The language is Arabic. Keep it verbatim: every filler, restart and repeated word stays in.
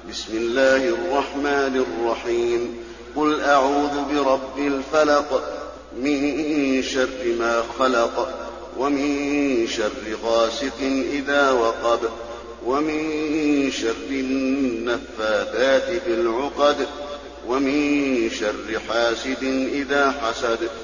بسم الله الرحمن الرحيم قل أعوذ برب الفلق من شر ما خلق ومن شر غاسق إذا وقب ومن شر النفاثات في العقد ومن شر حاسد إذا حسد